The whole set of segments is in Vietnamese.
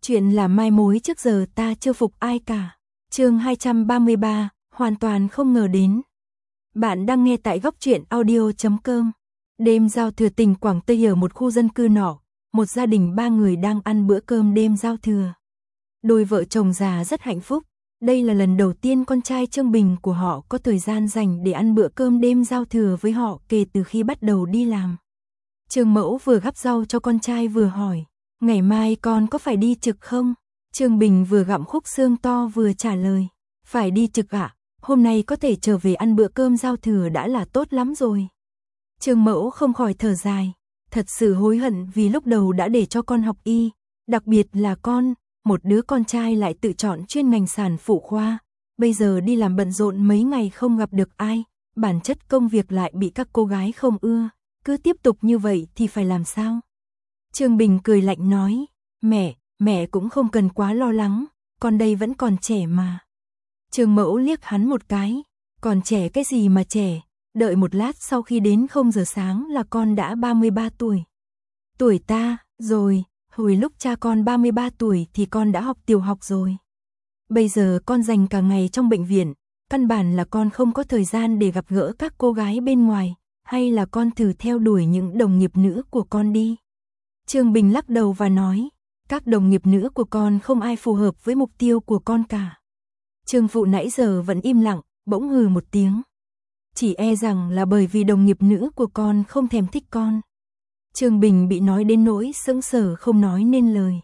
Chuyện là mai mối trước giờ ta chưa phục ai cả. Chương 233, hoàn toàn không ngờ đến. Bạn đang nghe tại góc truyện audio.com. Đêm giao thừa tỉnh Quảng Tây ở một khu dân cư nọ, một gia đình 3 người đang ăn bữa cơm đêm giao thừa. Đôi vợ chồng già rất hạnh phúc, đây là lần đầu tiên con trai Trương Bình của họ có thời gian dành để ăn bữa cơm đêm giao thừa với họ kể từ khi bắt đầu đi làm. Trương Mẫu vừa gắp rau cho con trai vừa hỏi, ngày mai con có phải đi trực không? Trương Bình vừa gặm khúc xương to vừa trả lời, phải đi trực ạ, hôm nay có thể trở về ăn bữa cơm giao thừa đã là tốt lắm rồi. Trương Mẫu không khỏi thở dài, thật sự hối hận vì lúc đầu đã để cho con học y, đặc biệt là con, một đứa con trai lại tự chọn chuyên ngành sản phụ khoa, bây giờ đi làm bận rộn mấy ngày không gặp được ai, bản chất công việc lại bị các cô gái không ưa, cứ tiếp tục như vậy thì phải làm sao? Trương Bình cười lạnh nói, mẹ cũng không cần quá lo lắng, con đây vẫn còn trẻ mà. Trương Mẫu liếc hắn một cái, còn trẻ cái gì mà trẻ, đợi một lát sau khi đến 0 giờ sáng là con đã 33 tuổi. Tuổi ta, rồi, hồi lúc cha con 33 tuổi thì con đã học tiểu học rồi. Bây giờ con dành cả ngày trong bệnh viện, căn bản là con không có thời gian để gặp gỡ các cô gái bên ngoài, hay là con thử theo đuổi những đồng nghiệp nữ của con đi. Trương Bình lắc đầu và nói, các đồng nghiệp nữ của con không ai phù hợp với mục tiêu của con cả. Trương Phụ nãy giờ vẫn im lặng, bỗng hừ một tiếng. Chỉ e rằng là bởi vì đồng nghiệp nữ của con không thèm thích con. Trương Bình bị nói đến nỗi sững sờ không nói nên lời.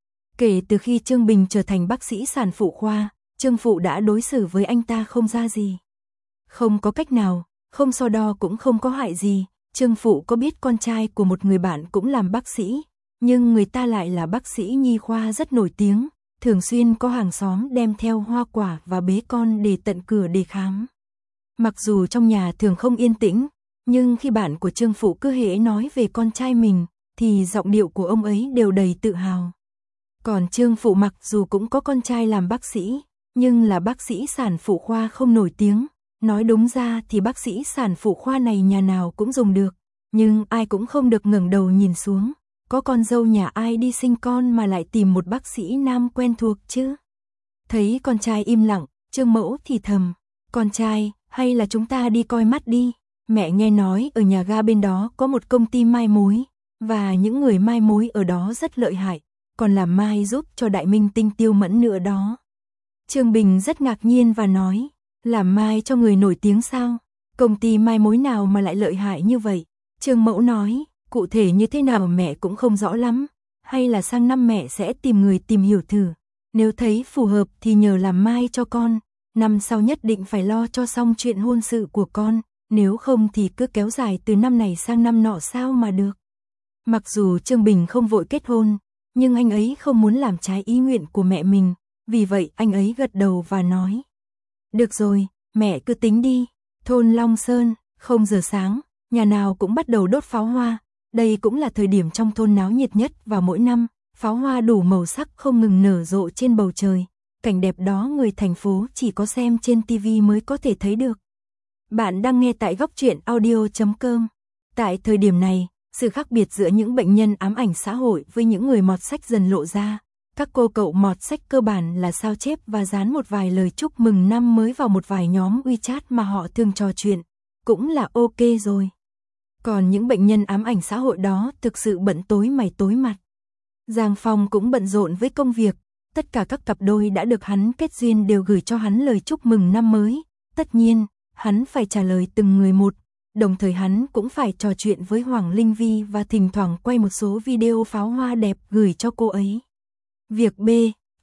Kể từ khi Trương Bình trở thành bác sĩ sản phụ khoa, Trương Phụ đã đối xử với anh ta không ra gì. Không có cách nào, không so đo cũng không có hại gì. Trương Phụ có biết con trai của một người bạn cũng làm bác sĩ, nhưng người ta lại là bác sĩ nhi khoa rất nổi tiếng, thường xuyên có hàng xóm đem theo hoa quả và bế con để tận cửa để khám. Mặc dù trong nhà thường không yên tĩnh, nhưng khi bạn của Trương Phụ cứ hễ nói về con trai mình, thì giọng điệu của ông ấy đều đầy tự hào. Còn Trương Phụ mặc dù cũng có con trai làm bác sĩ, nhưng là bác sĩ sản phụ khoa không nổi tiếng. Nói đúng ra thì bác sĩ sản phụ khoa này nhà nào cũng dùng được, nhưng ai cũng không được ngẩng đầu nhìn xuống. Có con dâu nhà ai đi sinh con mà lại tìm một bác sĩ nam quen thuộc chứ? Thấy con trai im lặng, Trương Mẫu thì thầm, con trai, hay là chúng ta đi coi mắt đi. Mẹ nghe nói ở nhà ga bên đó có một công ty mai mối, và những người mai mối ở đó rất lợi hại, còn làm mai giúp cho đại minh tinh Tiêu Mẫn nữa đó. Trương Bình rất ngạc nhiên và nói, làm mai cho người nổi tiếng sao? Công ty mai mối nào mà lại lợi hại như vậy? Trương Mẫu nói, cụ thể như thế nào mẹ cũng không rõ lắm, hay là sang năm mẹ sẽ tìm người tìm hiểu thử. Nếu thấy phù hợp thì nhờ làm mai cho con, năm sau nhất định phải lo cho xong chuyện hôn sự của con, nếu không thì cứ kéo dài từ năm này sang năm nọ sao mà được. Mặc dù Trương Bình không vội kết hôn, nhưng anh ấy không muốn làm trái ý nguyện của mẹ mình, vì vậy anh ấy gật đầu và nói, được rồi, mẹ cứ tính đi. Thôn Long Sơn, 0 giờ sáng, nhà nào cũng bắt đầu đốt pháo hoa, đây cũng là thời điểm trong thôn náo nhiệt nhất và mỗi năm, pháo hoa đủ màu sắc không ngừng nở rộ trên bầu trời, cảnh đẹp đó người thành phố chỉ có xem trên TV mới có thể thấy được. Bạn đang nghe tại góc truyện audio.com. Tại thời điểm này, sự khác biệt giữa những bệnh nhân ám ảnh xã hội với những người mọt sách dần lộ ra. Các cô cậu mọt sách cơ bản là sao chép và dán một vài lời chúc mừng năm mới vào một vài nhóm WeChat mà họ thường trò chuyện, cũng là ok rồi. Còn những bệnh nhân ám ảnh xã hội đó thực sự bận tối mày tối mặt. Giang Phong cũng bận rộn với công việc, tất cả các cặp đôi đã được hắn kết duyên đều gửi cho hắn lời chúc mừng năm mới. Tất nhiên, hắn phải trả lời từng người một, đồng thời hắn cũng phải trò chuyện với Hoàng Linh Vi và thỉnh thoảng quay một số video pháo hoa đẹp gửi cho cô ấy. Việc B,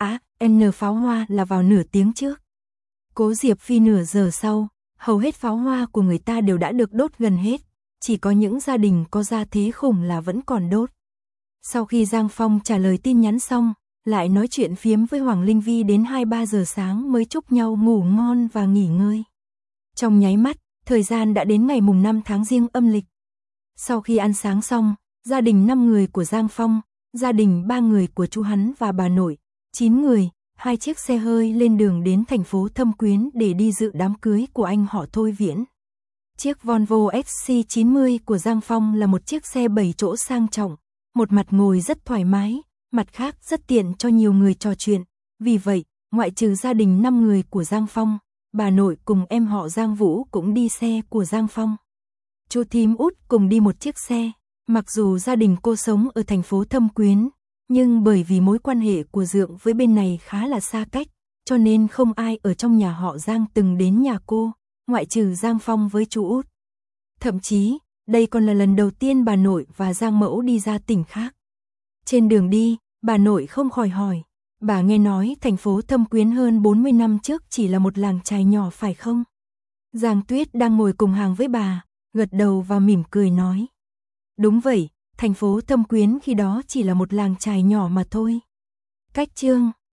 N pháo hoa là vào nửa tiếng trước. Cố Diệp Phi nửa giờ sau, hầu hết pháo hoa của người ta đều đã được đốt gần hết, chỉ có những gia đình có gia thế khủng là vẫn còn đốt. Sau khi Giang Phong trả lời tin nhắn xong, lại nói chuyện phiếm với Hoàng Linh Vi đến 2-3 giờ sáng mới chúc nhau ngủ ngon và nghỉ ngơi. Trong nháy mắt, thời gian đã đến ngày mùng 5 tháng Giêng âm lịch. Sau khi ăn sáng xong, gia đình 5 người của Giang Phong, gia đình 3 người của chú hắn và bà nội, 9 người, 2 chiếc xe hơi lên đường đến thành phố Thâm Quyến để đi dự đám cưới của anh họ Thôi Viễn. Chiếc Volvo XC90 của Giang Phong là một chiếc xe 7 chỗ sang trọng, một mặt ngồi rất thoải mái, mặt khác rất tiện cho nhiều người trò chuyện. Vì vậy, ngoại trừ gia đình 5 người của Giang Phong, bà nội cùng em họ Giang Vũ cũng đi xe của Giang Phong. Chú thím Út cùng đi một chiếc xe. Mặc dù gia đình cô sống ở thành phố Thâm Quyến, nhưng bởi vì mối quan hệ của Dượng với bên này khá là xa cách, cho nên không ai ở trong nhà họ Giang từng đến nhà cô, ngoại trừ Giang Phong với chú Út. Thậm chí, đây còn là lần đầu tiên bà nội và Giang Mẫu đi ra tỉnh khác. Trên đường đi, bà nội không khỏi hỏi, bà nghe nói thành phố Thâm Quyến hơn 40 năm trước chỉ là một làng chài nhỏ phải không? Giang Tuyết đang ngồi cùng hàng với bà, gật đầu và mỉm cười nói. Đúng vậy, thành phố Thâm Quyến khi đó chỉ là một làng chài nhỏ mà thôi. Cách chương